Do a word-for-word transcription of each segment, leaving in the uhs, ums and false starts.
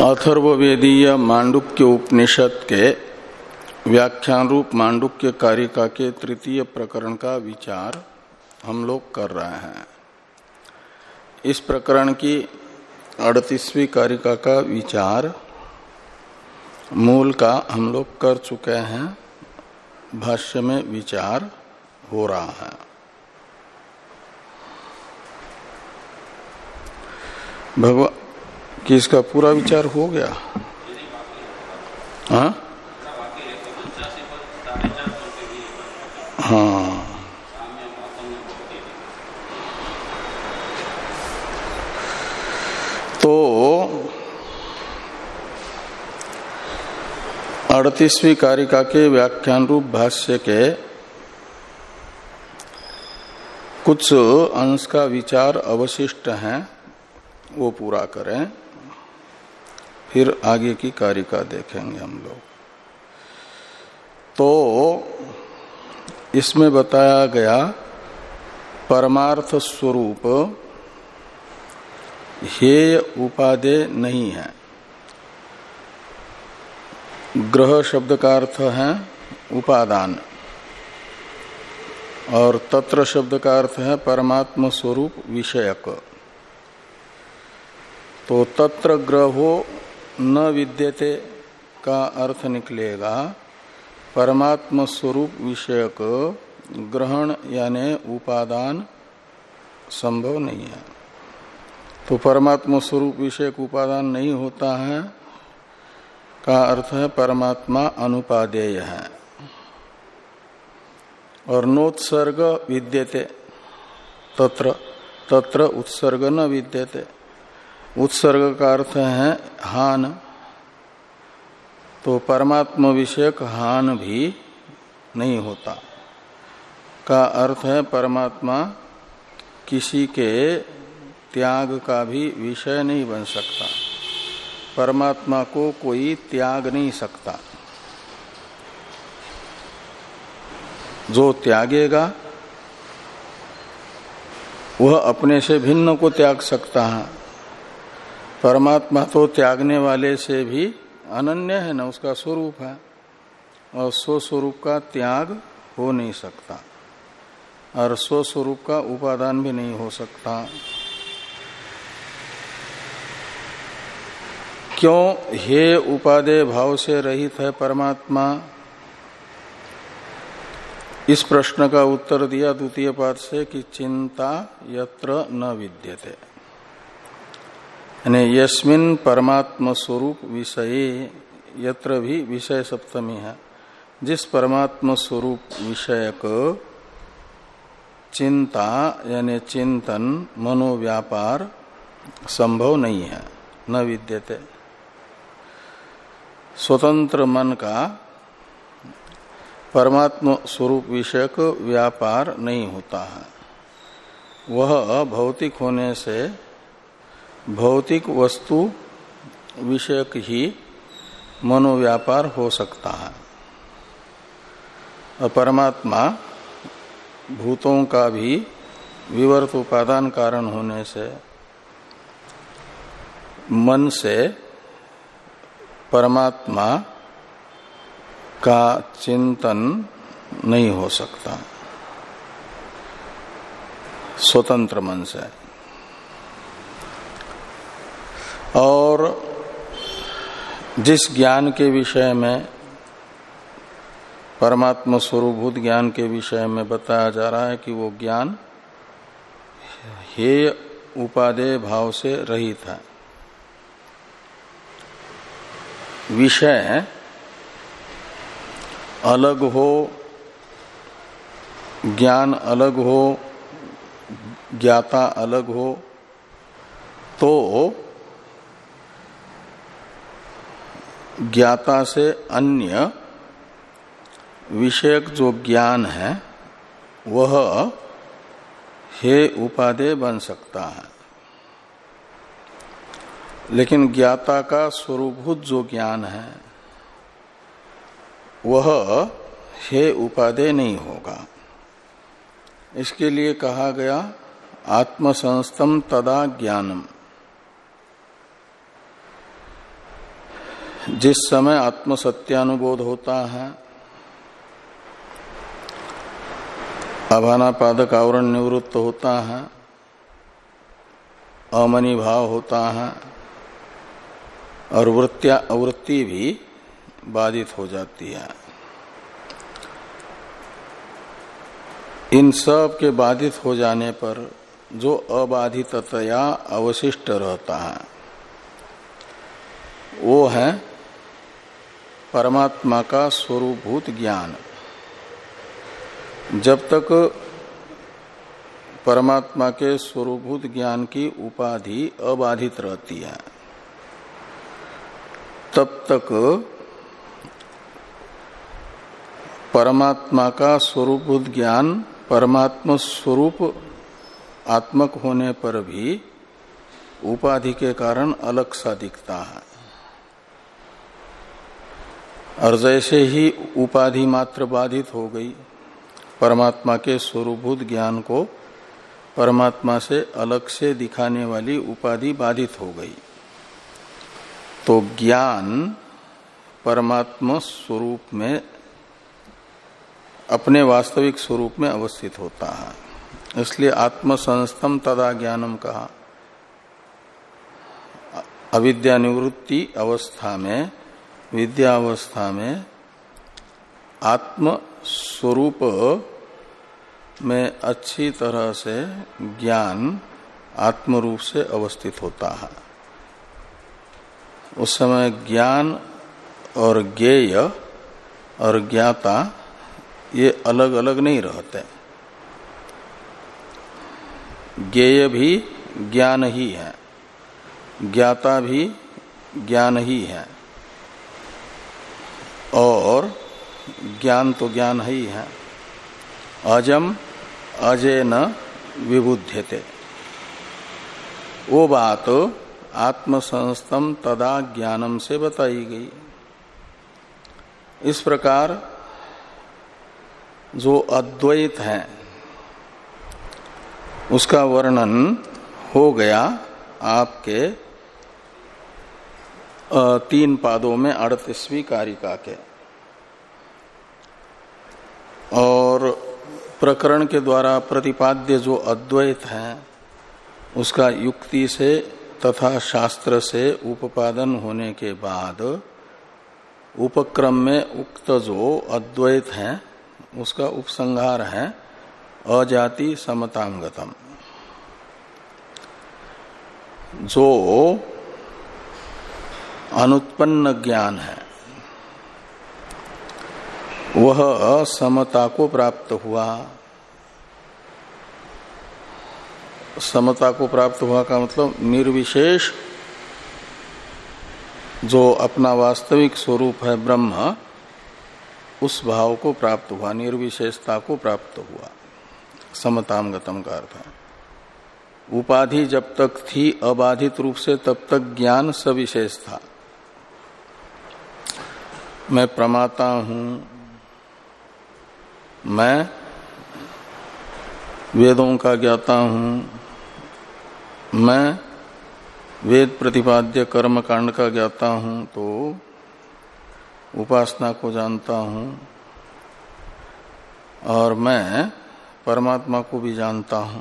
अथर्ववेदीय मांडुक्य उपनिषद के व्याख्यान रूप मांडुक्य कारिका के तृतीय प्रकरण का विचार हम लोग कर रहे हैं। इस प्रकरण की अड़तीसवीं कारिका का विचार मूल का हम लोग कर चुके हैं, भाष्य में विचार हो रहा है। भगवान कि इसका पूरा विचार हो गया। हाँ हाँ तो अड़तीसवीं कारिका के व्याख्यान रूप भाष्य के कुछ अंश का विचार अवशिष्ट हैं, वो पूरा करें, फिर आगे की कारिका देखेंगे हम लोग। तो इसमें बताया गया परमार्थ स्वरूप हेय उपादेय नहीं है। ग्रह शब्द का अर्थ है उपादान और तत्र शब्द का अर्थ है परमात्म स्वरूप विषयक। तो तत्र ग्रहो न विद्यते का अर्थ निकलेगा परमात्म स्वरूप विषयक ग्रहण यानी उपादान संभव नहीं है। तो परमात्म स्वरूप विषयक उपादान नहीं होता है का अर्थ है परमात्मा अनुपादेय है। और नोत्सर्ग विद्यते तत्र तत्र उत्सर्ग न विद्यते। उत्सर्ग का अर्थ है हान, तो परमात्म विषयक हान भी नहीं होता का अर्थ है परमात्मा किसी के त्याग का भी विषय नहीं बन सकता। परमात्मा को कोई त्याग नहीं सकता। जो त्यागेगा वह अपने से भिन्न को त्याग सकता है। परमात्मा तो त्यागने वाले से भी अनन्य है न, उसका स्वरूप है और स्व स्वरूप का त्याग हो नहीं सकता और स्व स्वरूप का उपादान भी नहीं हो सकता। क्यों हे उपादेय भाव से रहित है परमात्मा? इस प्रश्न का उत्तर दिया द्वितीय पाद से कि चिंता यत्र न विद्यते, यानी यस्मिन परमात्म स्वरूप विषये, यत्र भी विषय सप्तमी है, जिस परमात्म स्वरूप विषयक चिंता यानी चिंतन मनोव्यापार संभव नहीं है, न विद्यते। स्वतंत्र मन का परमात्म स्वरूप विषयक व्यापार नहीं होता है। वह भौतिक होने से भौतिक वस्तु विषयक ही मनोव्यापार हो सकता है और परमात्मा भूतों का भी विवर्त उपादान कारण होने से मन से परमात्मा का चिंतन नहीं हो सकता स्वतंत्र मन से। और जिस ज्ञान के विषय में परमात्मा स्वरूपभूत ज्ञान के विषय में बताया जा रहा है कि वो ज्ञान हेय उपादेय भाव से रहित है। विषय अलग हो, ज्ञान अलग हो, ज्ञाता अलग हो, तो ज्ञाता से अन्य विषयक जो ज्ञान है वह हेय उपादेय बन सकता है। लेकिन ज्ञाता का स्वरूपभूत जो ज्ञान है वह हेय उपादेय नहीं होगा। इसके लिए कहा गया आत्मसंस्तम तदा ज्ञानम, जिस समय आत्मसत्यानुबोध होता है, अभानापादक आवरण निवृत्त होता है, अमनि भाव होता है और वृत्तिया अवृत्ति भी बाधित हो जाती है। इन सब के बाधित हो जाने पर जो अबाधिततया अवशिष्ट रहता है वो है परमात्मा का स्वरूपभूत ज्ञान। जब तक परमात्मा के स्वरूपभूत ज्ञान की उपाधि अबाधित रहती है तब तक परमात्मा का स्वरूपभूत ज्ञान परमात्मा स्वरूप आत्मक होने पर भी उपाधि के कारण अलग सा दिखता है। और जैसे ही उपाधि मात्र बाधित हो गई, परमात्मा के स्वरूपभूत ज्ञान को परमात्मा से अलग से दिखाने वाली उपाधि बाधित हो गई, तो ज्ञान परमात्मा स्वरूप में अपने वास्तविक स्वरूप में अवस्थित होता है। इसलिए आत्मसंस्थम तदा ज्ञानम कहा। अविद्या निवृत्ति अवस्था में, विद्या अवस्था में आत्म स्वरूप में अच्छी तरह से ज्ञान आत्म रूप से अवस्थित होता है। उस समय ज्ञान और ज्ञेय और ज्ञाता ये अलग अलग नहीं रहते। ज्ञेय भी ज्ञान ही है, ज्ञाता भी ज्ञान ही है और ज्ञान तो ज्ञान ही है। अजम अजय न विबुध्यते, वो बात आत्मसंस्थम तदा ज्ञानम से बताई गई। इस प्रकार जो अद्वैत है उसका वर्णन हो गया आपके तीन पादों में अड़तीसवीं कारिका के। और प्रकरण के द्वारा प्रतिपाद्य जो अद्वैत है उसका युक्ति से तथा शास्त्र से उपादन होने के बाद उपक्रम में उक्त जो अद्वैत है उसका उपसंहार है अजाति समतांगतम। जो अनुत्पन्न ज्ञान है वह समता को प्राप्त हुआ। समता को प्राप्त हुआ का मतलब निर्विशेष जो अपना वास्तविक स्वरूप है ब्रह्म, उस भाव को प्राप्त हुआ, निर्विशेषता को प्राप्त हुआ। समतांगतम का अर्थ है उपाधि जब तक थी अबाधित रूप से तब तक ज्ञान सविशेष था। मैं प्रमाता हूं, मैं वेदों का ज्ञाता हूं, मैं वेद प्रतिपाद्य कर्म कांड का ज्ञाता हूं, तो उपासना को जानता हूं और मैं परमात्मा को भी जानता हूं।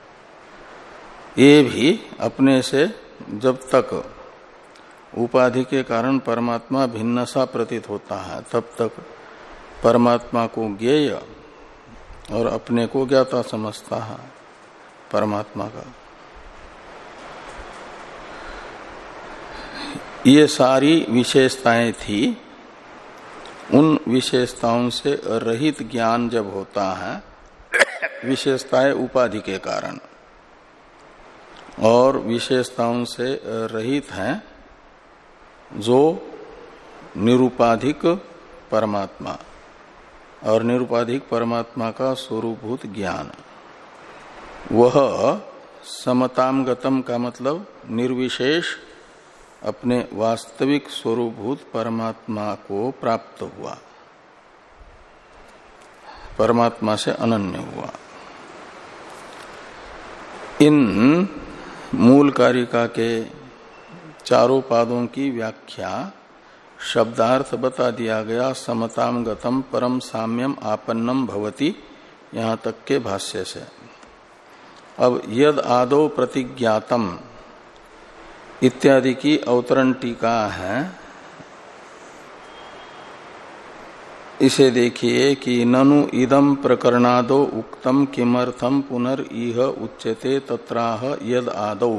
ये भी अपने से जब तक उपाधि के कारण परमात्मा भिन्न सा प्रतीत होता है तब तक परमात्मा को ज्ञेय और अपने को ज्ञाता समझता है परमात्मा का। ये सारी विशेषताएं थी। उन विशेषताओं से रहित ज्ञान जब होता है, विशेषताएं उपाधि के कारण और विशेषताओं से रहित हैं जो निरुपाधिक परमात्मा और निरुपाधिक परमात्मा का स्वरूपभूत ज्ञान, वह समतामगतम का मतलब निर्विशेष अपने वास्तविक स्वरूपभूत परमात्मा को प्राप्त हुआ, परमात्मा से अनन्य हुआ। इन मूल कारिका के चारों पादों की व्याख्या शब्दार्थ बता दिया गया। समताम गतम परम साम्यम आपन्नम भवति, यहां तक के भाष्य से। अब यद आदौ प्रतिज्ञातम इत्यादि की अवतरण टीका है। इसे देखिए कि ननु इदम प्रकरणादो उक्तम किमर्थम पुनर इह उच्यते तत्राह यद आदौ।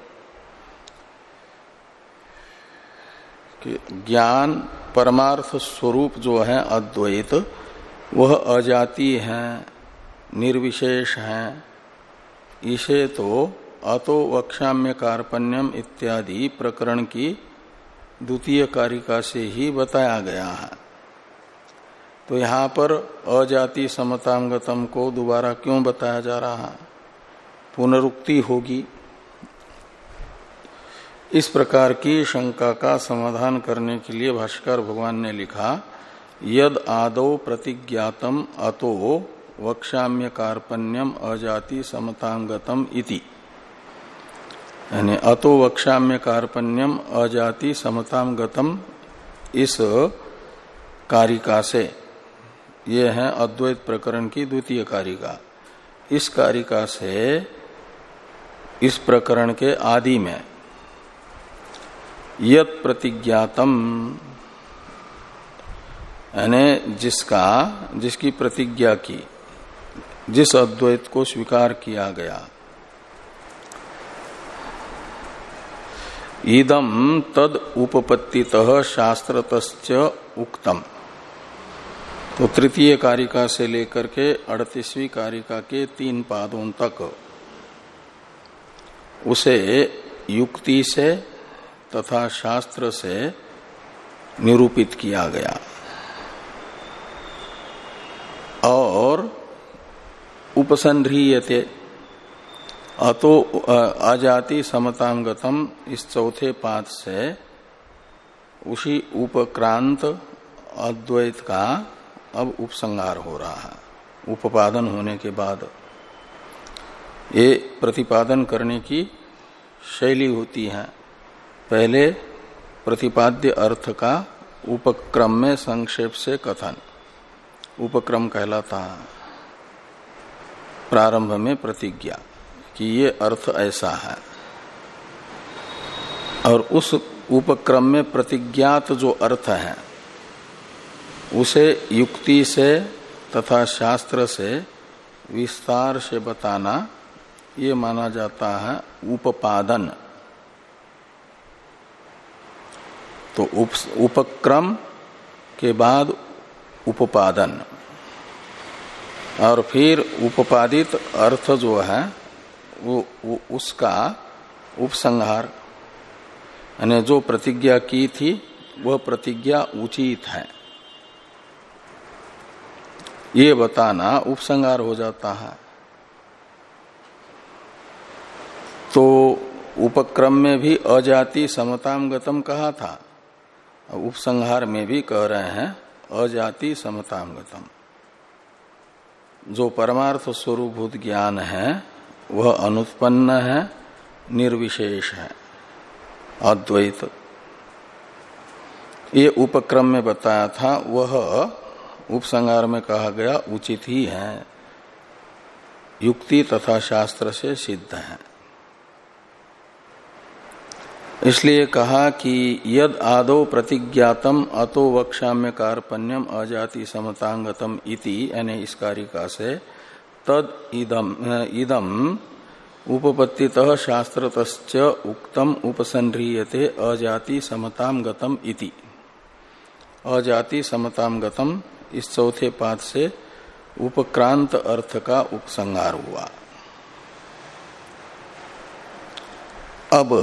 ज्ञान परमार्थ स्वरूप जो है अद्वैत, वह अजाति है, निर्विशेष है। इसे तो अतो वक्ष्याम्य कार्पण्यम इत्यादि प्रकरण की द्वितीय कारिका से ही बताया गया है। तो यहाँ पर अजाति समतांगतम को दोबारा क्यों बताया जा रहा है? पुनरुक्ति होगी। इस प्रकार की शंका का समाधान करने के लिए भाष्यकार भगवान ने लिखा, यद आदौ प्रतिज्ञातम अतो वक्ष्याम्य कार्पण्यम अजाति समतांगतम इति, यानी अतो वक्ष्याम्य कार्पण्यम अजाति समतांगतम इस कारिका से, ये है अद्वैत प्रकरण की द्वितीय कारिका। इस कारिका से इस प्रकरण के आदि में यत प्रतिज्ञातम, यानी जिसका जिसकी प्रतिज्ञा की, जिस अद्वैत को स्वीकार किया गया, इदम तद उपपत्तितः शास्त्रतश्च उक्तम। तो तृतीय कारिका से लेकर के अड़तीसवीं कारिका के तीन पादों तक उसे युक्ति से तथा शास्त्र से निरूपित किया गया और उपसंह्रियते अतो अजाति समतांगतम, इस चौथे पाद से उसी उपक्रांत अद्वैत का अब उपसंहार हो रहा है। उपादन होने के बाद ये प्रतिपादन करने की शैली होती है। पहले प्रतिपाद्य अर्थ का उपक्रम में संक्षेप से कथन, उपक्रम कहलाता है। प्रारंभ में प्रतिज्ञा कि ये अर्थ ऐसा है, और उस उपक्रम में प्रतिज्ञात जो अर्थ है उसे युक्ति से तथा शास्त्र से विस्तार से बताना, ये माना जाता है उपादन। तो उप, उपक्रम के बाद उपादन, और फिर उपादित अर्थ जो है वो, वो उसका उपसंहार, यानी जो प्रतिज्ञा की थी वह प्रतिज्ञा उचित है, ये बताना उपसंहार हो जाता है। तो उपक्रम में भी अजाति समताम गतम कहा था, उपसंहार में भी कह रहे हैं अजाति समताम गतम। जो परमार्थ स्वरूपभूत ज्ञान है वह अनुत्पन्न है, निर्विशेष है, अद्वैत। ये उपक्रम में बताया था, वह उपसंहार में कहा गया उचित ही है, युक्ति तथा शास्त्र से सिद्ध है। इसलिए कहा कि यद आदौ प्रतिज्ञातम अतो वक्ष्याम्य कार्पण्यम अजाति समतांगतम इति, यानी इस कारिका से तद इदम इदम उपपत्तितः शास्त्रतश्च उक्तम उपसंह्रियते अजाति समताम गतम इति। अजाति समताम गतम इस चौथे पाद से उपक्रांत अर्थ का उपसंहार हुआ। अब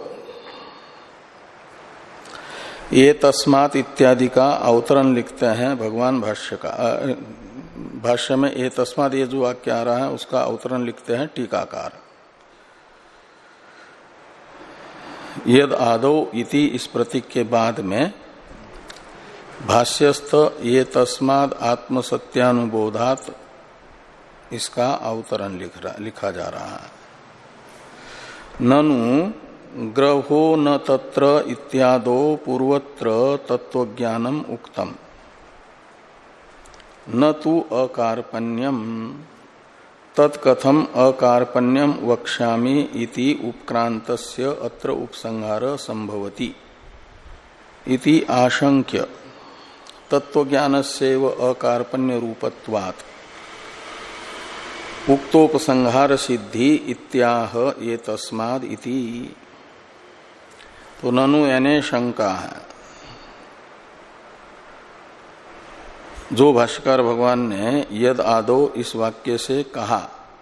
ये तस्मात् इत्यादि का अवतरण लिखते हैं भगवान भाष्य का। भाष्य में ये तस्मात् ये जो वाक्य आ रहा है उसका अवतरण लिखते हैं टीकाकार। यद आदौ इति इस प्रतीक के बाद में भाष्यस्थ ये तस्माद् आत्मसत्यानुबोधात इसका अवतरण लिख रहा, लिखा जा रहा है। ननु ग्रहो न तत्र इत्यादो पूर्वत्र तत्वज्ञानम उक्तम न तु अकार्पण्यम तत्कथम अकार्पण्यम वक्ष्यामि इति उपक्रांतस्य अत्र उपसंहार संभवति इति आशंक्य तत्वज्ञानस्यैव अकार्पण्य रूपत्वात् उक्तोपसंहार सिद्धि इत्याह ये तस्माद् इति। तो ननु यानी शंका है। जो भाष्यकार भगवान ने यद आदो इस वाक्य से कहा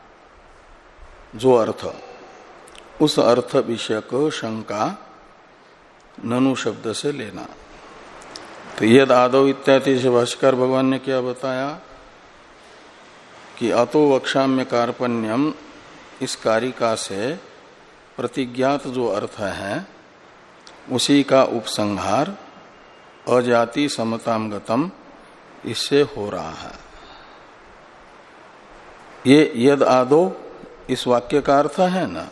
जो अर्थ, उस अर्थ विषयक शंका ननु शब्द से लेना। तो यद आदो इत्यादि से भाष्यकार भगवान ने क्या बताया कि अतो वक्षाम्य कार्पण्यम इस कारिका से प्रतिज्ञात जो अर्थ है उसी का उपसंहार अजाति समताम गतम इससे हो रहा है। ये यद आदो इस वाक्य का अर्थ है ना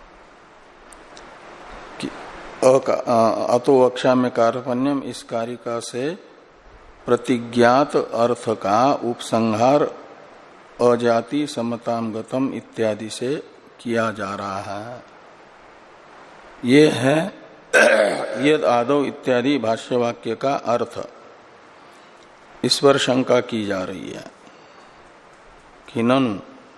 कि अतो वक्षाम्य कार्पण्यम इस कारिका से प्रतिज्ञात अर्थ का उपसंहार अजाति समताम गतम इत्यादि से किया जा रहा है। ये है यद आदो इत्यादि भाष्य वाक्य का अर्थ। इस पर शंका की जा रही है कि ननु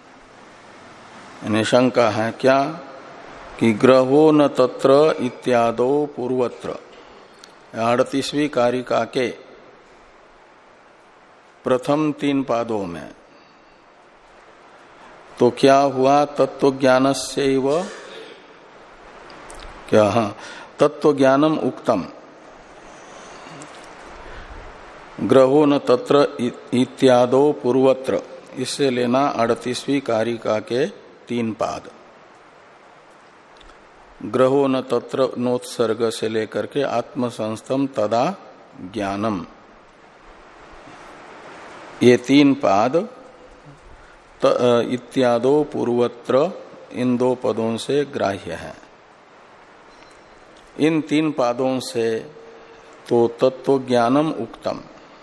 यानी शंका है क्या कि ग्रहो न तत्र इत्यादो पूर्वत्र अड़तीसवीं कारिका के प्रथम तीन पादों में तो क्या हुआ तत्वज्ञानस्यैव क्या हाँ तत्वज्ञानम उक्तम ग्रहो न तत्र इत्यादो पूर्वत्र इससे लेना अड़तीसवीं कारिका के तीन पाद। ग्रहो न तत्र नोत्सर्ग से लेकर के आत्मसंस्थम तदा ज्ञानम ये तीन पाद इत्यादो पूर्वत्र इन दो पदों से ग्राह्य है। इन तीन पादों से तो तत्व ज्ञानम उक्तम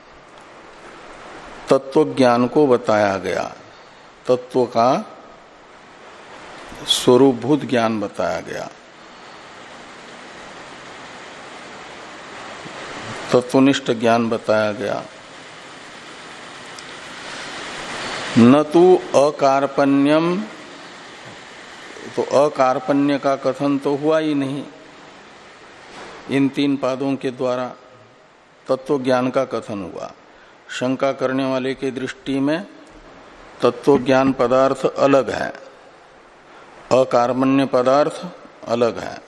तत्व ज्ञान को बताया गया, तत्व का स्वरूपभूत ज्ञान बताया गया, तत्वनिष्ठ ज्ञान बताया गया। न तो अकार्पण्यम, तो अकार्पण्य का कथन तो हुआ ही नहीं इन तीन पादों के द्वारा, तत्व ज्ञान का कथन हुआ। शंका करने वाले की दृष्टि में तत्व ज्ञान पदार्थ अलग है, अकार्पण्य पदार्थ अलग है।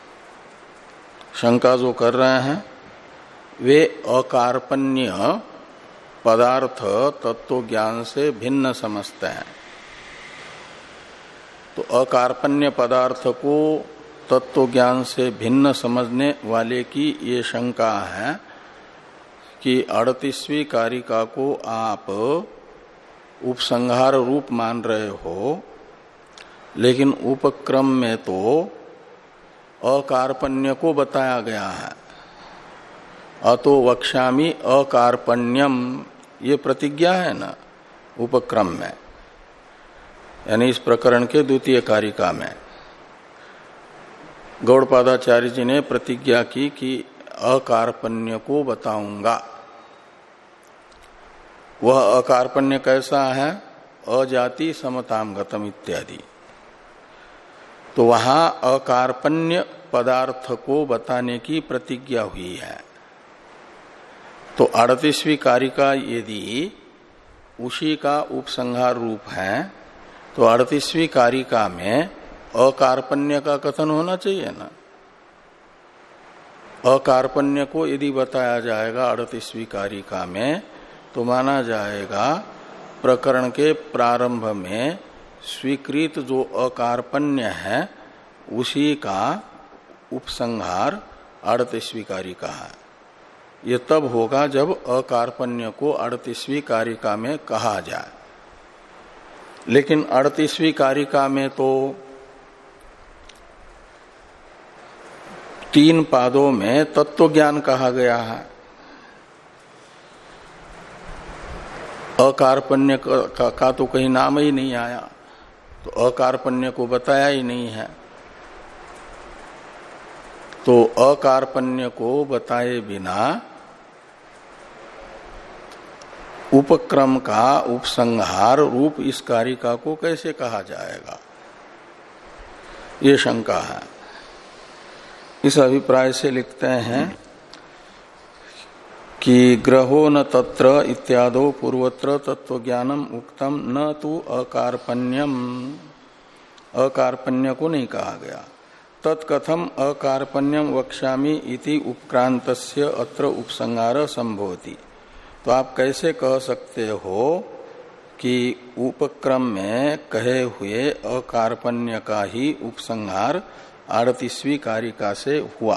शंका जो कर रहे हैं वे अकार्पण्य पदार्थ तत्व ज्ञान से भिन्न समझते हैं। तो अकार्पण्य पदार्थ को तत्व ज्ञान से भिन्न समझने वाले की ये शंका है कि अड़तीसवीं कारिका को आप उपसंहार रूप मान रहे हो, लेकिन उपक्रम में तो अकार्पण्य को बताया गया है। अतो वक्ष्यामि अकार्पण्यम ये प्रतिज्ञा है ना उपक्रम में, यानी इस प्रकरण के द्वितीय कारिका में गौड़पादाचार्य जी ने प्रतिज्ञा की कि अकार्पण्य को बताऊंगा। वह अकार्पण्य कैसा है? अजाति समताम गतम इत्यादि। तो वहां अकार्पण्य पदार्थ को बताने की प्रतिज्ञा हुई है। तो अड़तीसवीं कारिका यदि उसी का उपसंहार रूप है तो अड़तीसवीं कारिका में अकार्पण्य का कथन होना चाहिए ना। अकार्पण्य को यदि बताया जाएगा अड़तीसवीं कारिका में तो माना जाएगा प्रकरण के प्रारंभ में स्वीकृत जो अकार्पण्य है उसी का उपसंहार अड़तीसवीं कारिका है। ये तब होगा जब अकार्पण्य को अड़तीसवीं कारिका में कहा जाए। लेकिन अड़तीसवीं कारिका में तो तीन पादों में तत्व ज्ञान कहा गया है, अकार्पण्य का, का, का तो कहीं नाम ही नहीं आया, तो अकार्पण्य को बताया ही नहीं है। तो अकार्पण्य को बताए बिना उपक्रम का उपसंहार रूप इस कारिका को कैसे कहा जाएगा, ये शंका है। इस अभिप्राय से लिखते हैं कि ग्रहो न तत्र इत्यादो पूर्वत्र तत्वज्ञानम उक्तम न तु अकार्पण्यम, अकार्पण्य को नहीं कहा गया। तत्कथम अकार्पण्यम वक्ष्यामि इति उपक्रांतस्य अत्र उपसंहार संभवति। तो आप कैसे कह सकते हो कि उपक्रम में कहे हुए अकार्पण्य का ही उपसंहार अड़तीसवीं कारिका से हुआ,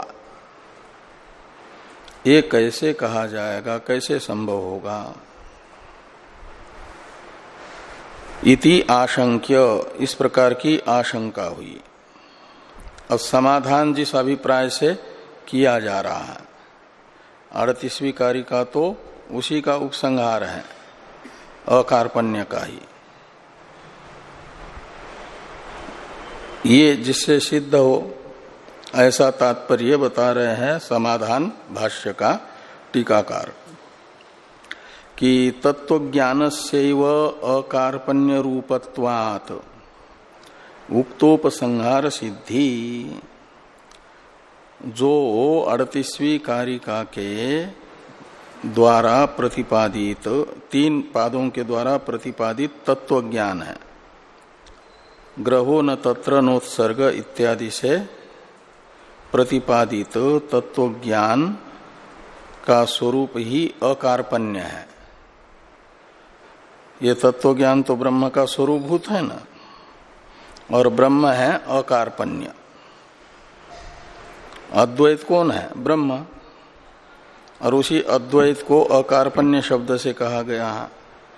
ये कैसे कहा जाएगा, कैसे संभव होगा? इति आशंक्य, इस प्रकार की आशंका हुई। अब समाधान जिस अभिप्राय से किया जा रहा है, अड़तीसवीं कारिका तो उसी का उपसंहार है, अकार्पण्य का ही। ये जिससे सिद्ध हो ऐसा तात्पर्य बता रहे हैं समाधान भाष्य का टीकाकार कि तत्वज्ञानस्यैव अकार्पण्य रूपत्वात् उक्तोपसंहार सिद्धि। जो अड़तीसवीं कारिका के द्वारा प्रतिपादित, तीन पादों के द्वारा प्रतिपादित तत्वज्ञान है, ग्रहो न तत्र नोत्सर्ग इत्यादि से प्रतिपादित तत्वज्ञान का स्वरूप ही अकार्पण्य है। ये तत्वज्ञान तो ब्रह्म का स्वरूपभूत है ना, और ब्रह्म है अकार्पण्य। अद्वैत कौन है? ब्रह्म। और उसी अद्वैत को अकार्पण्य शब्द से कहा गया है।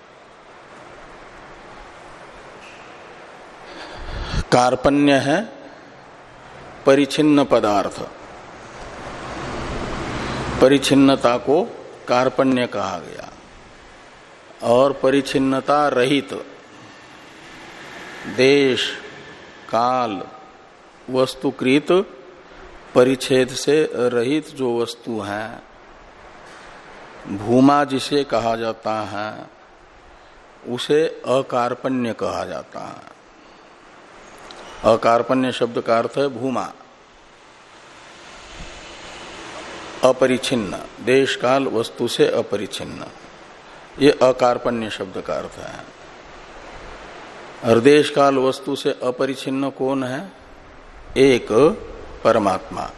कार्पण्य है परिचिन्न पदार्थ, परिचिन्नता को कार्पण्य कहा गया। और परिचिन्नता रहित देश काल वस्तुकृत परिच्छेद से रहित जो वस्तु है, भूमा जिसे कहा जाता है, उसे अकार्पण्य कहा जाता है। अकार्पण्य शब्द का अर्थ है भूमा, अपरिछिन्न, देश काल वस्तु से अपरिछिन्न, ये अकार्पण्य शब्द का अर्थ है। और देश काल वस्तु से अपरिछिन्न कौन है? एक परमात्मा।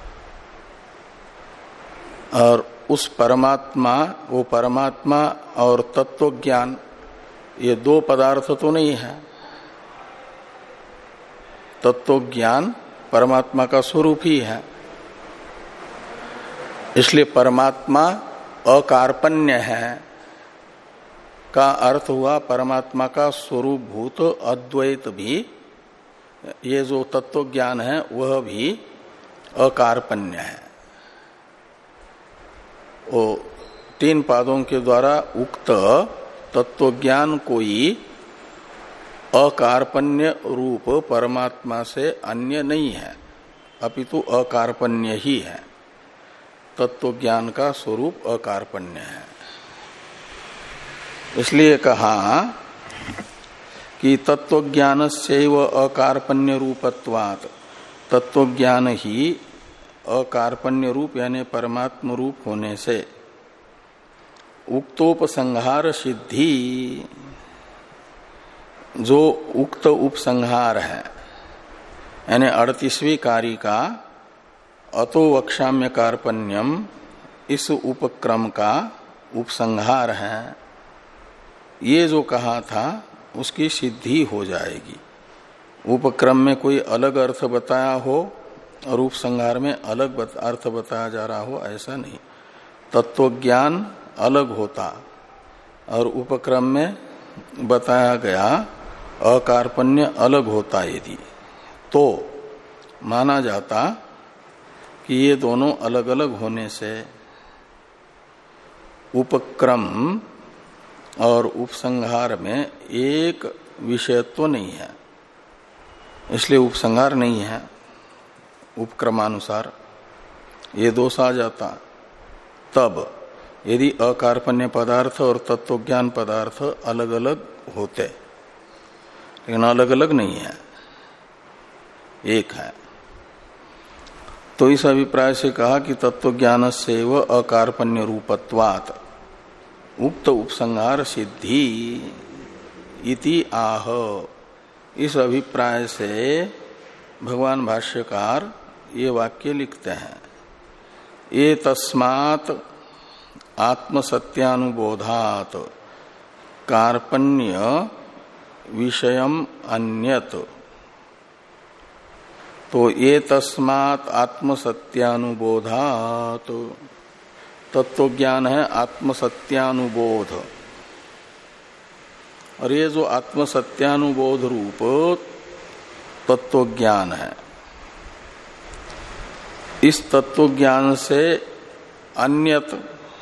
और उस परमात्मा, वो परमात्मा और तत्व ज्ञान, ये दो पदार्थ तो नहीं है। तत्व ज्ञान परमात्मा का स्वरूप ही है। इसलिए परमात्मा अकार्पण्य है का अर्थ हुआ परमात्मा का स्वरूप भूत अद्वैत भी, ये जो तत्व ज्ञान है वह भी अकार्पण्य है। वो तीन पादों के द्वारा उक्त तत्व ज्ञान कोई अकार्पण्य रूप परमात्मा से अन्य नहीं है, अपितु अकार्पण्य ही है। तत्व ज्ञान का स्वरूप अकार्पण्य है। इसलिए कहा कि तत्व ज्ञानस्यैव अकार्पण्य रूपत्वात्, तत्व ज्ञान ही अकार्पण्य रूप यानी परमात्म रूप होने से उक्तोपसंहार सिद्धि, जो उक्त उपसंहार है यानी अड़तीसवीं कारिका अतो वक्ष्याम्य कार्पण्यम, इस उपक्रम का उपसंहार है, ये जो कहा था उसकी सिद्धि हो जाएगी। उपक्रम में कोई अलग अर्थ बताया हो और उपसंहार में अलग बत, अर्थ बताया जा रहा हो, ऐसा नहीं। तत्वज्ञान अलग होता और उपक्रम में बताया गया अकार्पण्य अलग होता, यदि तो माना जाता कि ये दोनों अलग अलग होने से उपक्रम और उपसंहार में एक विषयत्व नहीं है, इसलिए उपसंहार नहीं है। उपक्रमानुसार ये दोष आ जाता। तब यदि अकार्पण्य पदार्थ और तत्वज्ञान पदार्थ अलग अलग होते, लेकिन अलग अलग नहीं है, एक है, तो इस अभिप्राय से कहा कि तत्वज्ञान से व अकार्पण्य रूपत्वात् उक्त उपसंहार सिद्धि इति आह। इस अभिप्राय से भगवान भाष्यकार ये वाक्य लिखते हैं, ये तस्मात् आत्मसत्यानुबोधात् कार्पण्य विषयम अन्यत। तो ये तस्मात् आत्मसत्यानुबोधात्, तत्वज्ञान है आत्मसत्यानुबोध, और ये जो आत्मसत्यानुबोध रूप तत्वज्ञान है, इस तत्वज्ञान से अन्यत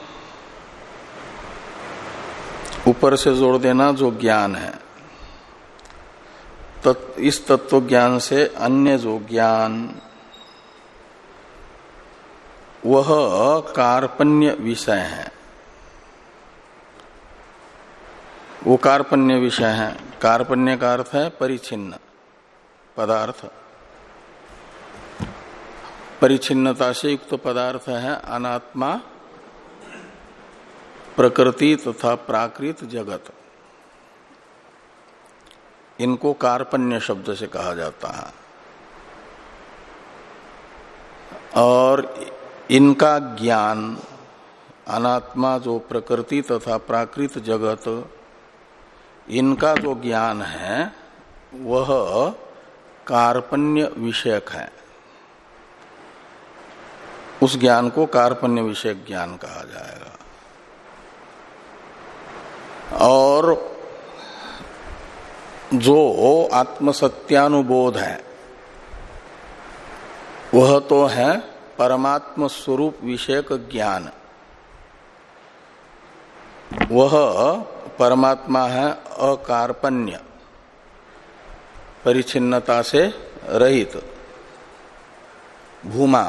ऊपर से जोड़ देना जो ज्ञान है, तत्, इस तत्वज्ञान से अन्य जो ज्ञान वह कार्पण्य विषय है, वो कार्पण्य विषय है। कार्पण्य का अर्थ है परिच्छिन्न पदार्थ, परिच्छिन्नता से युक्त पदार्थ है अनात्मा, प्रकृति तथा प्राकृत जगत, इनको कार्पण्य शब्द से कहा जाता है। और इनका ज्ञान, अनात्मा जो प्रकृति तथा प्राकृत जगत, इनका जो ज्ञान है वह कार्पण्य विषयक है। उस ज्ञान को कार्पण्य विषयक ज्ञान कहा जाएगा। और जो आत्मसत्यानुबोध है वह तो है परमात्म स्वरूप विषयक ज्ञान, वह परमात्मा है अकार्पण्य, परिच्छिन्नता से रहित भूमा।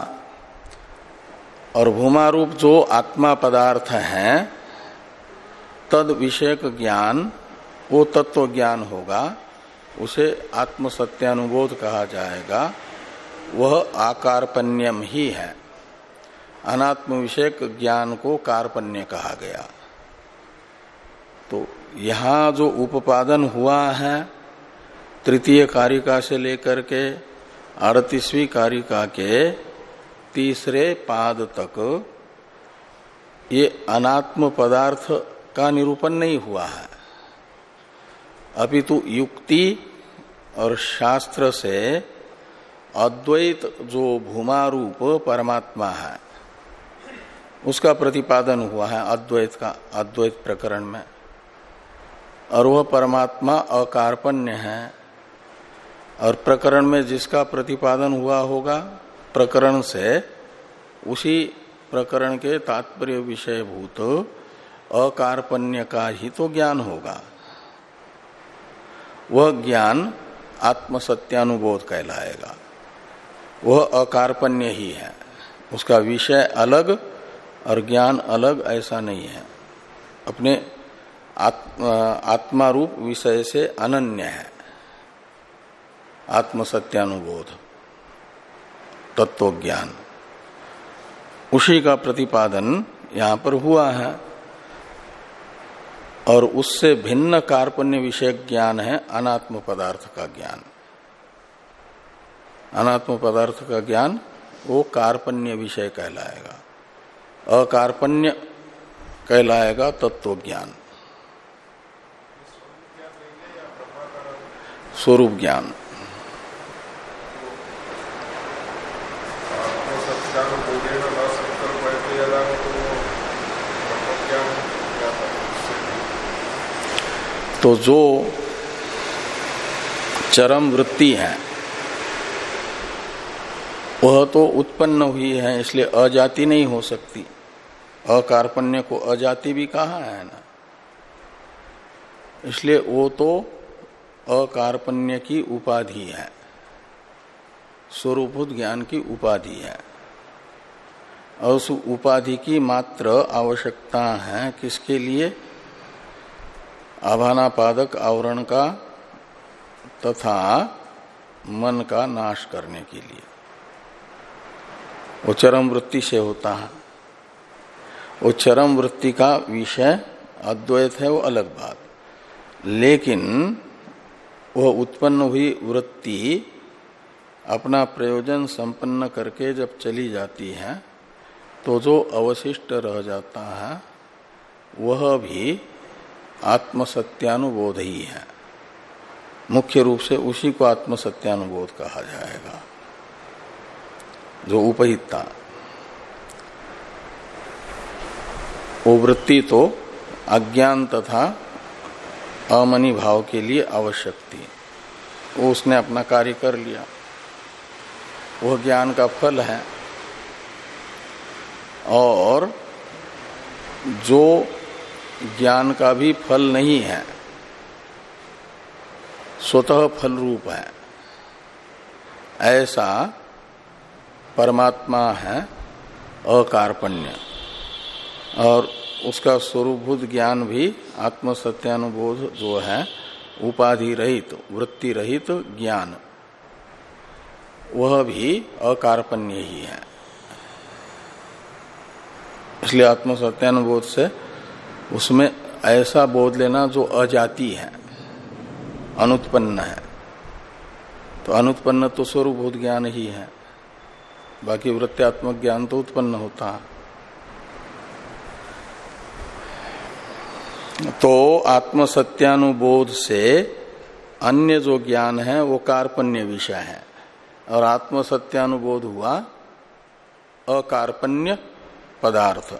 और भूमा रूप जो आत्मा पदार्थ है तद विषयक ज्ञान वो तत्व ज्ञान होगा, उसे आत्मसत्यानुबोध कहा जाएगा। वह आकार्पण्यम ही है। अनात्म विषयक ज्ञान को कार्पण्य कहा गया। तो यहाँ जो उपादान हुआ है तृतीय कारिका से लेकर के अड़तीसवीं कारिका के तीसरे पाद तक ये अनात्म पदार्थ का निरूपण नहीं हुआ है, अपितु युक्ति और शास्त्र से अद्वैत जो भूमा रूप परमात्मा है उसका प्रतिपादन हुआ है अद्वैत का, अद्वैत प्रकरण में। और वह परमात्मा अकार्पण्य है। और प्रकरण में जिसका प्रतिपादन हुआ होगा प्रकरण से, उसी प्रकरण के तात्पर्य विषयभूत अकार्पण्य का ही तो ज्ञान होगा। वह ज्ञान आत्मसत्यानुबोध कहलाएगा। वह अकार्पण्य ही है, उसका विषय अलग और ज्ञान अलग ऐसा नहीं है, अपने आत्मा रूप विषय से अनन्य है। आत्मसत्यानुबोध तत्व ज्ञान, उसी का प्रतिपादन यहां पर हुआ है। और उससे भिन्न कार्पण्य विषयक ज्ञान है अनात्म पदार्थ का ज्ञान। अनात्म पदार्थ का ज्ञान वो कार्पण्य विषय कहलाएगा, अकार्पण्य कहलाएगा तत्व ज्ञान, स्वरूप ज्ञान। तो जो चरम वृत्ति है वह तो उत्पन्न हुई है, इसलिए अजाति नहीं हो सकती। अकार्पण्य को अजाति भी कहा है ना, इसलिए वो तो अकार्पण्य की उपाधि है, स्वरूपभूत ज्ञान की उपाधि है। और उस उपाधि की मात्र आवश्यकता है किसके लिए? आभानापादक आवरण का तथा मन का नाश करने के लिए। वो चरम वृत्ति से होता है। वो चरम वृत्ति का विषय अद्वैत है, वो अलग बात। लेकिन वह उत्पन्न हुई वृत्ति अपना प्रयोजन संपन्न करके जब चली जाती है तो जो अवशिष्ट रह जाता है वह भी आत्मसत्यानुबोध ही है। मुख्य रूप से उसी को आत्मसत्यानुबोध कहा जाएगा, जो उपहिता। वो वृत्ति तो अज्ञान तथा अमनि भाव के लिए आवश्यक थी, वो उसने अपना कार्य कर लिया, वह ज्ञान का फल है। और जो ज्ञान का भी फल नहीं है, स्वतः फल रूप है, ऐसा परमात्मा है अकार्पण्य। और उसका स्वरूपभूत ज्ञान भी आत्मसत्यानुबोध जो है, उपाधि रहित वृत्ति रहित ज्ञान, वह भी अकार्पण्य ही है। इसलिए आत्मसत्यानुबोध से उसमें ऐसा बोध लेना जो अजाति है, अनुत्पन्न है। तो अनुत्पन्न तो स्वरूपभूत ज्ञान ही है, बाकी वृत्त्यात्मक ज्ञान तो उत्पन्न होता है। तो आत्मसत्यानुबोध से अन्य जो ज्ञान है वो कार्पण्य विषय है, और आत्मसत्यानुबोध हुआ अकार्पण्य पदार्थ।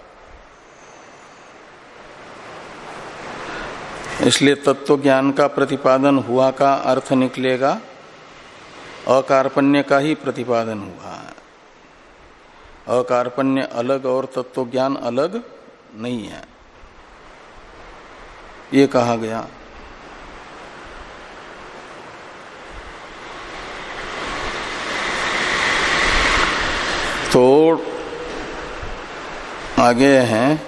इसलिए तत्व ज्ञान का प्रतिपादन हुआ का अर्थ निकलेगा अकार्पण्य का ही प्रतिपादन हुआ है। अकार्पण्य अलग और तत्व ज्ञान अलग नहीं है, ये कहा गया। तो आगे हैं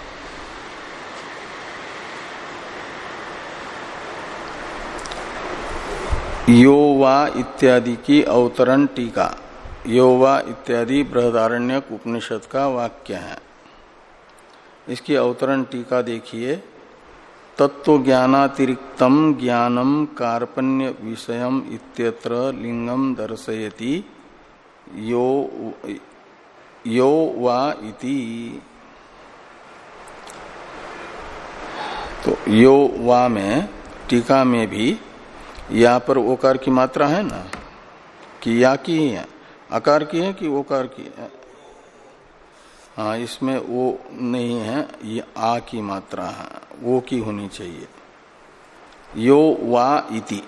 यो वा इत्यादि की अवतरण टीका। यो वा इत्यादि बृहदारण्यक उपनिषद का वाक्य है। इसकी अवतरण टीका देखिए। तत्व ज्ञानातिरिक्तम ज्ञानम कार्पण्य विषयम इत्यत्र लिंगम दर्शयति यो यो वा इति। तो यो वा में टीका में भी या पर ओकार की मात्रा है ना, कि या की है, अकार की है कि ओकार की है? हाँ, इसमें वो नहीं है, ये आ की मात्रा है, वो की होनी चाहिए। यो वा इति,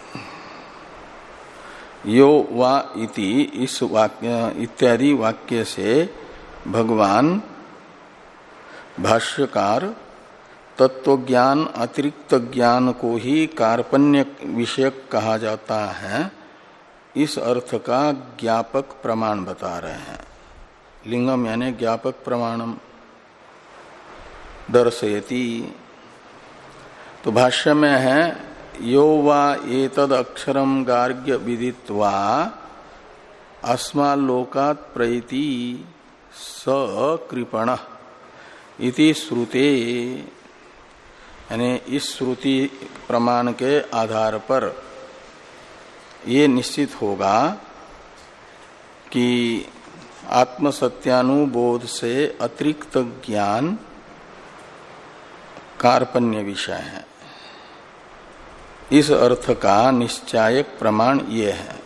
यो वा इति इस वाक्य इत्यादि वाक्य से भगवान भाष्यकार तत्व ज्ञान अतिरिक्त ज्ञान को ही कार्पण्य विषयक कहा जाता है, इस अर्थ का ज्ञापक प्रमाण बता रहे हैं। लिंगम यानी ज्ञापक प्रमाणम दर्शयति। तो भाष्य में है यो वा एतद अक्षरम गार्ग्य विदित्वा अस्मालोकात् प्रैति स कृपण इति श्रुते। यानी इस श्रुति प्रमाण के आधार पर ये निश्चित होगा कि आत्मसत्यानुबोध से अतिरिक्त ज्ञान कार्पण्य विषय है। इस अर्थ का निश्चायक प्रमाण ये है।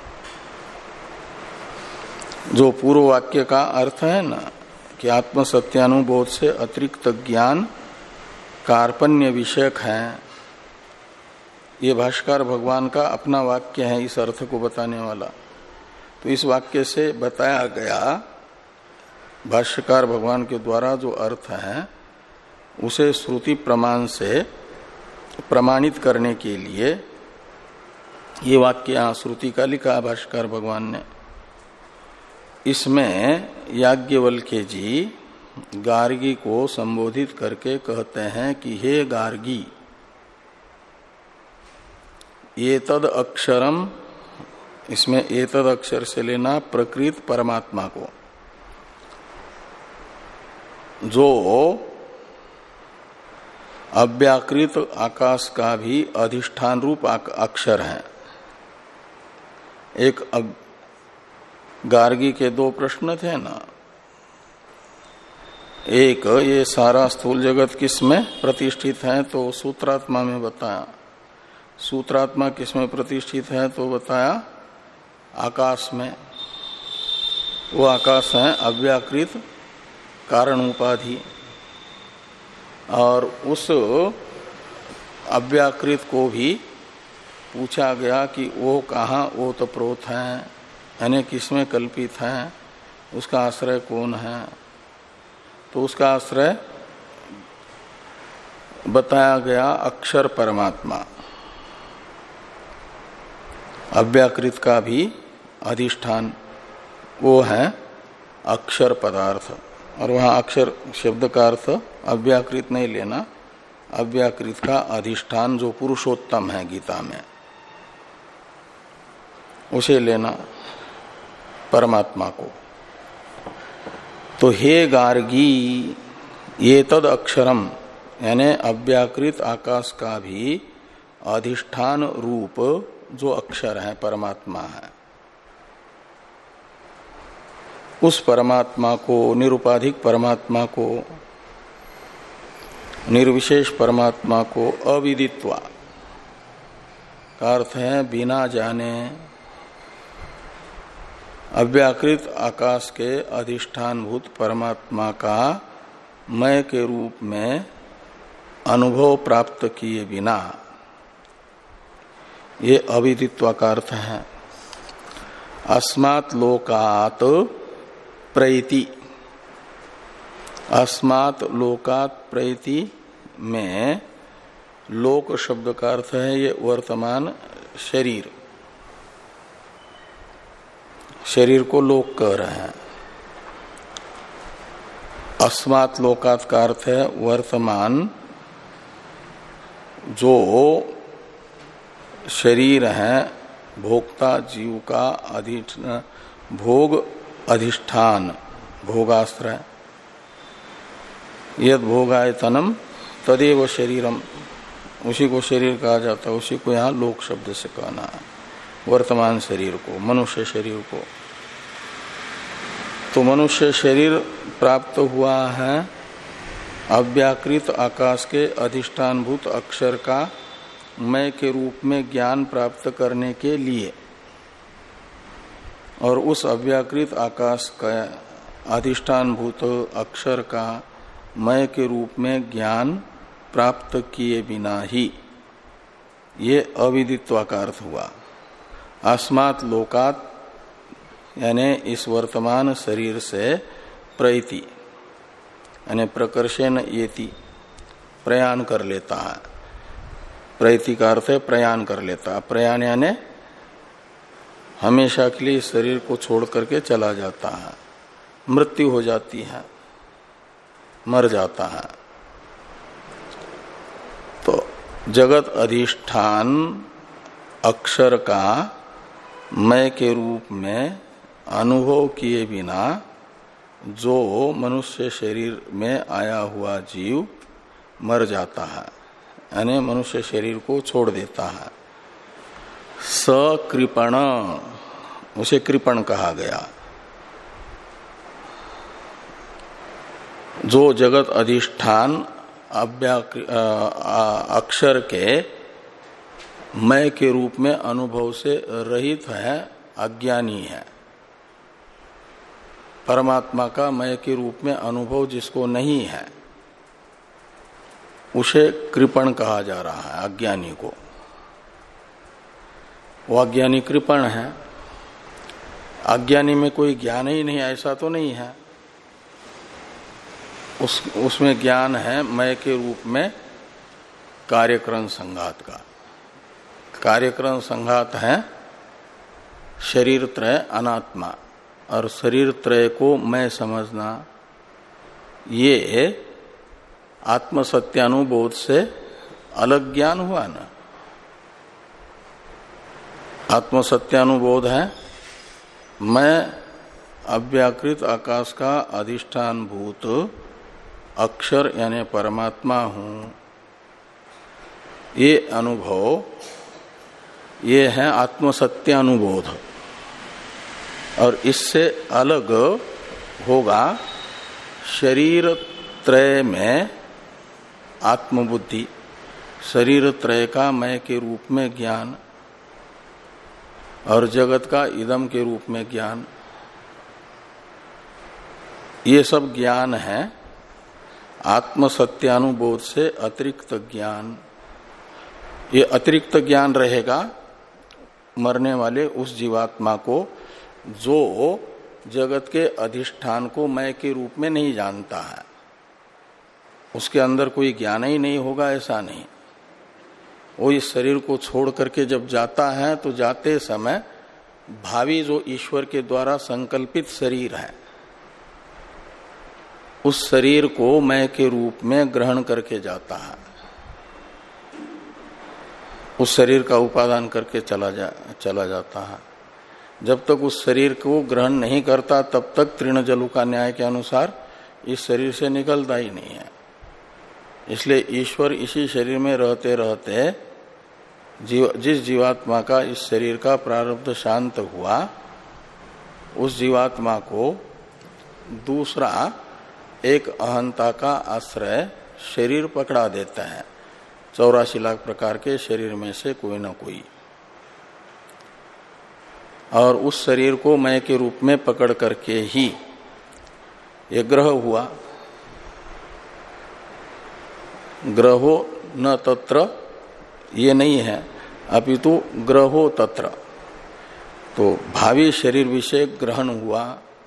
जो पूर्व वाक्य का अर्थ है ना कि आत्मसत्यानुबोध से अतिरिक्त ज्ञान कार्पण्य विषयक है, ये भाष्कर भगवान का अपना वाक्य है इस अर्थ को बताने वाला। तो तो इस वाक्य से बताया गया भाष्यकार भगवान के द्वारा जो अर्थ है उसे श्रुति प्रमाण से प्रमाणित करने के लिए ये वाक्य यहाँ श्रुति का लिखा है भाष्यकार भगवान ने। इसमें याज्ञवल्क्य जी गार्गी को संबोधित करके कहते हैं कि हे गार्गी, एतद अक्षरम, इसमें एतद अक्षर से लेना प्रकृत परमात्मा को, जो अव्याकृत आकाश का भी अधिष्ठान रूप अक्षर है। एक गार्गी के दो प्रश्न थे ना, एक ये सारा स्थूल जगत किसमें प्रतिष्ठित है, तो सूत्रात्मा में बताया। सूत्रात्मा किसमें प्रतिष्ठित है, तो बताया आकाश में। वो आकाश है अव्याकृत कारण उपाधि, और उस अव्याकृत को भी पूछा गया कि वो कहाँ ओतप्रोत है, यानी किसमें कल्पित है, उसका आश्रय कौन है। तो उसका आश्रय बताया गया अक्षर परमात्मा, अव्याकृत का भी अधिष्ठान वो है अक्षर पदार्थ। और वहां अक्षर शब्द का अर्थ अव्याकृत नहीं लेना, अव्याकृत का अधिष्ठान जो पुरुषोत्तम है गीता में, उसे लेना परमात्मा को। तो हे गार्गी, ये तद अक्षरम, यानी अव्याकृत आकाश का भी अधिष्ठान रूप जो अक्षर है परमात्मा है, उस परमात्मा को, निरुपाधिक परमात्मा को, निर्विशेष परमात्मा को अविदित्वा का अर्थ है बिना जाने, अव्याकृत आकाश के अधिष्ठानभूत परमात्मा का मय के रूप में अनुभव प्राप्त किए बिना, ये अविदित्वा का अर्थ है। अस्मात् लोकात् प्रैति, अस्मात् लोकात् प्रैति में लोक शब्द का अर्थ है ये वर्तमान शरीर, शरीर को लोक कह रहे हैं। अस्मात् लोकात् का अर्थ है वर्तमान जो शरीर है भोक्ता जीव का अधिष्ठान, भोग अधिष्ठान, भोगाश्रय। यद भोगायतनम तदेव शरीरम, उसी को शरीर कहा जाता है, उसी को यहाँ लोक शब्द से कहना है, वर्तमान शरीर को, मनुष्य शरीर को। तो मनुष्य शरीर प्राप्त हुआ है अव्याकृत आकाश के अधिष्ठानभूत अक्षर का मय के रूप में ज्ञान प्राप्त करने के लिए, और उस अव्याकृत आकाश का अधिष्ठानभूत अक्षर का मय के रूप में ज्ञान प्राप्त किए बिना ही, ये अविदित्वा का अर्थ हुआ। अस्मात् लोकात् यानी इस वर्तमान शरीर से प्रैति, यानी प्रकर्षेण येति, प्रयाण कर लेता है। प्रैति का अर्थ है प्रयाण कर लेता है। प्रयाण यानी हमेशा के लिए शरीर को छोड़ करके चला जाता है, मृत्यु हो जाती है, मर जाता है। तो जगत अधिष्ठान अक्षर का मय के रूप में अनुभव किए बिना जो मनुष्य शरीर में आया हुआ जीव मर जाता है, यानी मनुष्य शरीर को छोड़ देता है। सकृपण, उसे कृपण कहा गया। जो जगत अधिष्ठान अक्षर के मय के रूप में अनुभव से रहित है, अज्ञानी है। परमात्मा का मय के रूप में अनुभव जिसको नहीं है, उसे कृपण कहा जा रहा है, अज्ञानी को। वो अज्ञानी कृपण है। अज्ञानी में कोई ज्ञान ही नहीं, ऐसा तो नहीं है। उस उसमें ज्ञान है मय के रूप में कार्यक्रम संघात का। कार्यक्रम संघात है शरीर त्रय अनात्मा, और शरीर त्रय को मैं समझना, ये आत्मसत्यानुबोध से अलग ज्ञान हुआ ना। आत्मसत्यानुबोध है मैं अव्याकृत आकाश का अधिष्ठान भूत अक्षर यानी परमात्मा हूं, ये अनुभव, ये है आत्मसत्यानुबोध। और इससे अलग होगा शरीर त्रय में आत्मबुद्धि, शरीर त्रय का मैं के रूप में ज्ञान और जगत का इदम के रूप में ज्ञान। ये सब ज्ञान है आत्मसत्यानुबोध से अतिरिक्त ज्ञान। ये अतिरिक्त ज्ञान रहेगा मरने वाले उस जीवात्मा को जो जगत के अधिष्ठान को मैं के रूप में नहीं जानता है। उसके अंदर कोई ज्ञान ही नहीं होगा ऐसा नहीं। वो इस शरीर को छोड़ करके जब जाता है तो जाते समय भावी जो ईश्वर के द्वारा संकल्पित शरीर है, उस शरीर को मैं के रूप में ग्रहण करके जाता है, उस शरीर का उपादान करके चला जा चला जाता है। जब तक उस शरीर को ग्रहण नहीं करता तब तक तृण जलु का न्याय के अनुसार इस शरीर से निकलता ही नहीं है। इसलिए ईश्वर इसी शरीर में रहते रहते जीव, जिस जीवात्मा का इस शरीर का प्रारब्ध शांत हुआ, उस जीवात्मा को दूसरा एक अहंता का आश्रय शरीर पकड़ा देता है। चौरासी लाख प्रकार के शरीर में से कोई न कोई, और उस शरीर को मैं के रूप में पकड़ करके ही ये ग्रह हुआ। ग्रहो न तत्र ये नहीं है, अपितु ग्रहो तत्र, तो भावी शरीर विषय ग्रहण हुआ,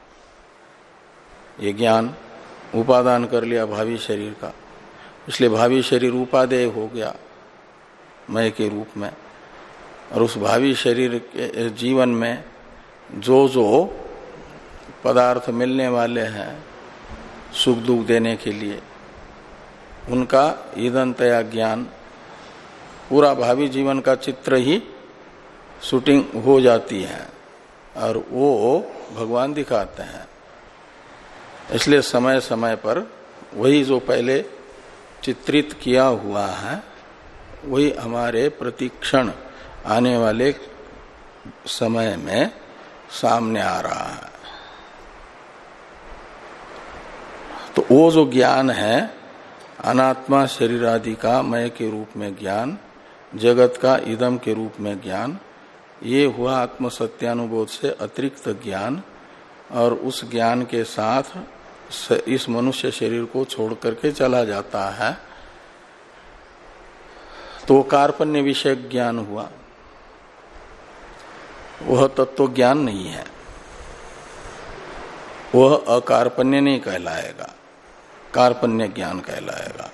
ये ज्ञान उपादान कर लिया भावी शरीर का, इसलिए भावी शरीर उपादेय हो गया मैं के रूप में। और उस भावी शरीर के जीवन में जो जो पदार्थ मिलने वाले हैं सुख दुख देने के लिए, उनका ईदंतया ज्ञान, पूरा भावी जीवन का चित्र ही शूटिंग हो जाती है और वो भगवान दिखाते हैं। इसलिए समय समय पर वही जो पहले चित्रित किया हुआ है वही हमारे प्रतिक्षण आने वाले समय में सामने आ रहा है। तो वो जो ज्ञान है अनात्मा शरीर आदि का मय के रूप में ज्ञान, जगत का इदम के रूप में ज्ञान, ये हुआ आत्म सत्यानुबोध से अतिरिक्त ज्ञान। और उस ज्ञान के साथ इस मनुष्य शरीर को छोड़ करके चला जाता है, तो कार्पण्य विषय ज्ञान हुआ। वह तत्व ज्ञान नहीं है, वह अकार्पण्य नहीं कहलाएगा, कार्पण्य ज्ञान कहलाएगा।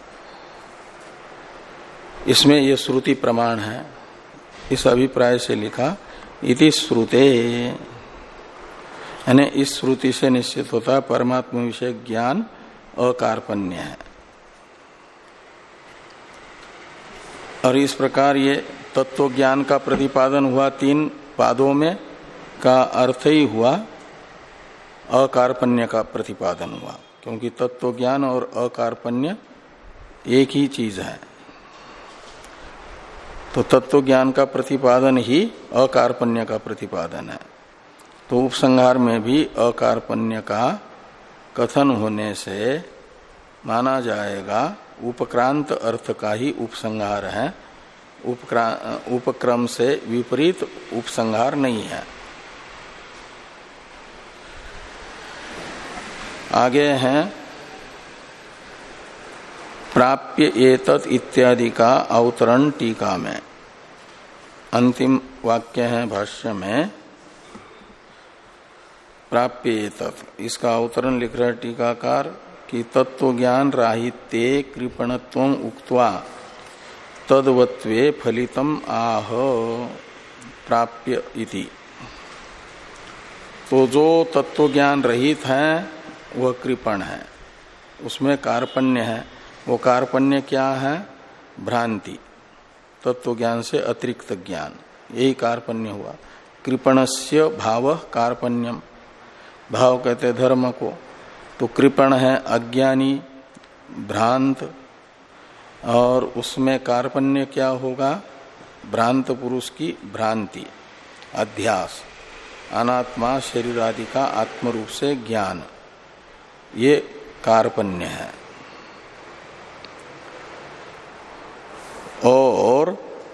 इसमें यह श्रुति प्रमाण है। इस अभिप्राय से लिखा इति श्रुते, यानी इस श्रुति से निश्चित होता है परमात्मा विषय ज्ञान अकार्पण्य है। और इस प्रकार ये तत्व ज्ञान का प्रतिपादन हुआ तीन पादों में, का अर्थ ही हुआ अकार्पण्य का प्रतिपादन हुआ, क्योंकि तत्व ज्ञान और अकार्पण्य एक ही चीज है। तो तत्व ज्ञान का प्रतिपादन ही अकार्पण्य का प्रतिपादन है। तो उपसंहार में भी अकार्पण्य का कथन होने से माना जाएगा उपक्रांत अर्थ का ही उपसंहार है, उपक्रम से विपरीत उपसंहार नहीं है। आगे हैं प्राप्य एतत् इत्यादि का अवतरण टीका में। अंतिम वाक्य है भाष्य में, प्राप्य तत्। इसका अवतरण लिख रहा है टीकाकार कि तत्व ज्ञान राहित्ये कृपणत्वम उक्त्वा तद्वत्वे फलितम आह प्राप्य इति। तो जो तत्व ज्ञान रहित है वह कृपण है, उसमें कार्पण्य है। वो कार्पण्य क्या है? भ्रांति, तत्व ज्ञान से अतिरिक्त ज्ञान, यही कार्पण्य हुआ। कृपणस्य भाव कार्पण्यम, भाव कहते धर्म को। तो कृपण है अज्ञानी, भ्रांत, और उसमें कार्पण्य क्या होगा? भ्रांत पुरुष की भ्रांति, अध्यास, अनात्मा शरीर आदि का आत्म रूप से ज्ञान, ये कार्पण्य है। और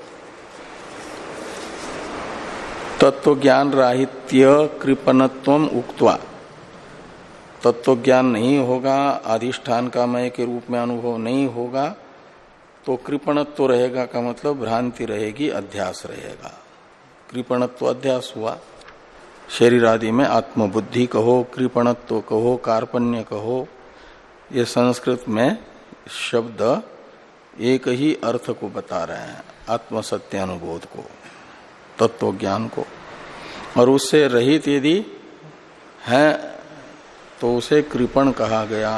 तत्व ज्ञान राहित्य कृपणत्वम उक्त्वा, तत्व ज्ञान नहीं होगा, अधिष्ठान का मय के रूप में अनुभव नहीं होगा, तो कृपणत्व रहेगा का मतलब भ्रांति रहेगी, अध्यास रहेगा। कृपणत्व अध्यास हुआ। शरीर आदि में आत्मबुद्धि कहो, कृपणत्व कहो, कार्पण्य कहो, ये संस्कृत में शब्द एक ही अर्थ को बता रहे हैं, आत्मसत्य अनुबोध को, तत्व ज्ञान को। और उससे रहित यदि है तो उसे कृपण कहा गया।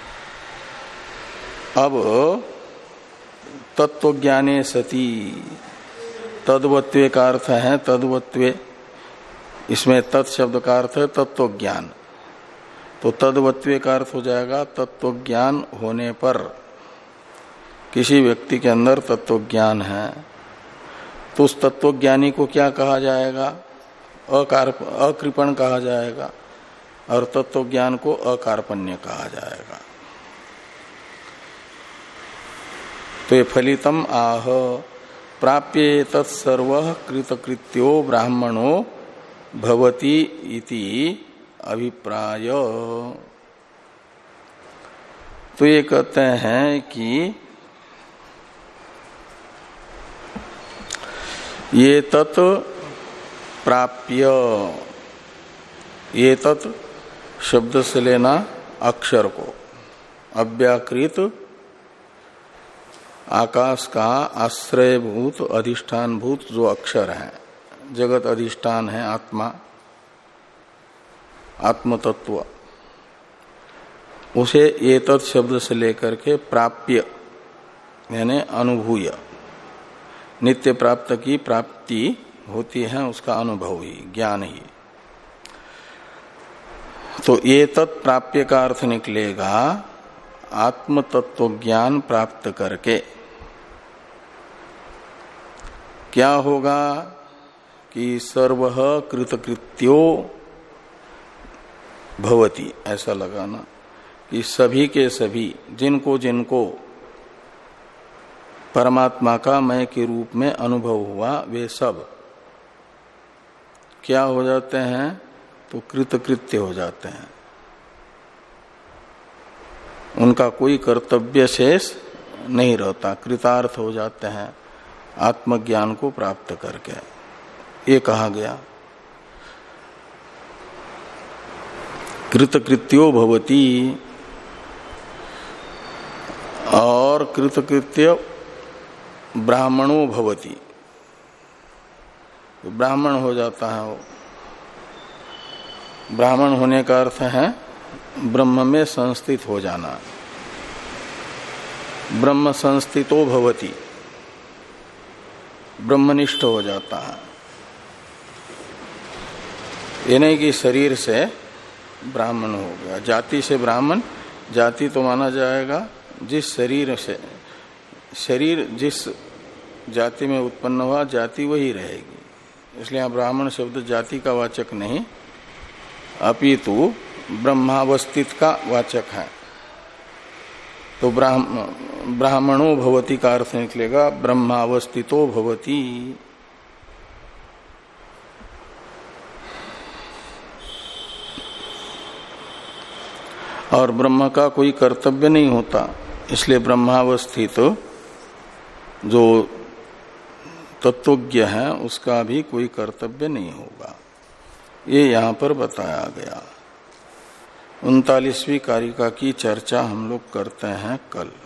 अब तत्व ज्ञाने सती, तद्वत्वे का अर्थ है तद्वत्वे, इसमें तत् शब्द का अर्थ है तत्व ज्ञान। तो तद्वत्वे का अर्थ हो जाएगा तत्व ज्ञान होने पर, किसी व्यक्ति के अंदर तत्व ज्ञान है तो उस तत्वज्ञानी को क्या कहा जाएगा? अकार्प अकृपण कहा जाएगा, और तत्व ज्ञान को अकार्पण्य कहा जाएगा। तो ये फलितम आह प्राप्ये तत्सर्व कृतकृत्यो ब्राह्मणो भवति इति अभिप्राय। तो ये कहते हैं कि ये तत् प्राप्य, ये तत् शब्द से लेना अक्षर को, अव्याकृत आकाश का आश्रयभूत अधिष्ठानभूत जो अक्षर है, जगत अधिष्ठान है आत्मा, आत्म तत्व, उसे ये तत् शब्द से लेकर के प्राप्य यानी अनुभूय, नित्य प्राप्त की प्राप्ति होती है, उसका अनुभव ही, ज्ञान ही। तो ये तत्प्राप्य का अर्थ निकलेगा आत्म तत्व ज्ञान प्राप्त करके क्या होगा कि सर्व कृतकृत्यो भवति, ऐसा लगाना कि सभी के सभी, जिनको जिनको परमात्मा का मय के रूप में अनुभव हुआ, वे सब क्या हो जाते हैं? तो कृतकृत्य हो जाते हैं। उनका कोई कर्तव्य शेष नहीं रहता, कृतार्थ हो जाते हैं आत्मज्ञान को प्राप्त करके, ये कहा गया। कृतकृत्यो भवति, और कृतकृत्य ब्राह्मणो भवति, ब्राह्मण हो जाता है वो। ब्राह्मण होने का अर्थ है ब्रह्म में संस्थित हो जाना। ब्रह्म संस्थितो भवति, ब्रह्मनिष्ठ हो जाता है। ये नहीं कि शरीर से ब्राह्मण हो गया, जाति से ब्राह्मण, जाति तो माना जाएगा जिस शरीर से, शरीर जिस जाति में उत्पन्न हुआ, जाति वही रहेगी। इसलिए यहाँ ब्राह्मण शब्द जाति का वाचक नहीं, अपितु ब्रह्मावस्थित का वाचक है। तो ब्राह्मणो भवति का अर्थ निकलेगा ब्रह्मावस्थितो भवति। और ब्रह्म का कोई कर्तव्य नहीं होता, इसलिए ब्रह्मावस्थित जो तत्वज्ञ है उसका भी कोई कर्तव्य नहीं होगा। ये यहाँ पर बताया गया। उनतालीसवीं कारिका की चर्चा हम लोग करते हैं कल।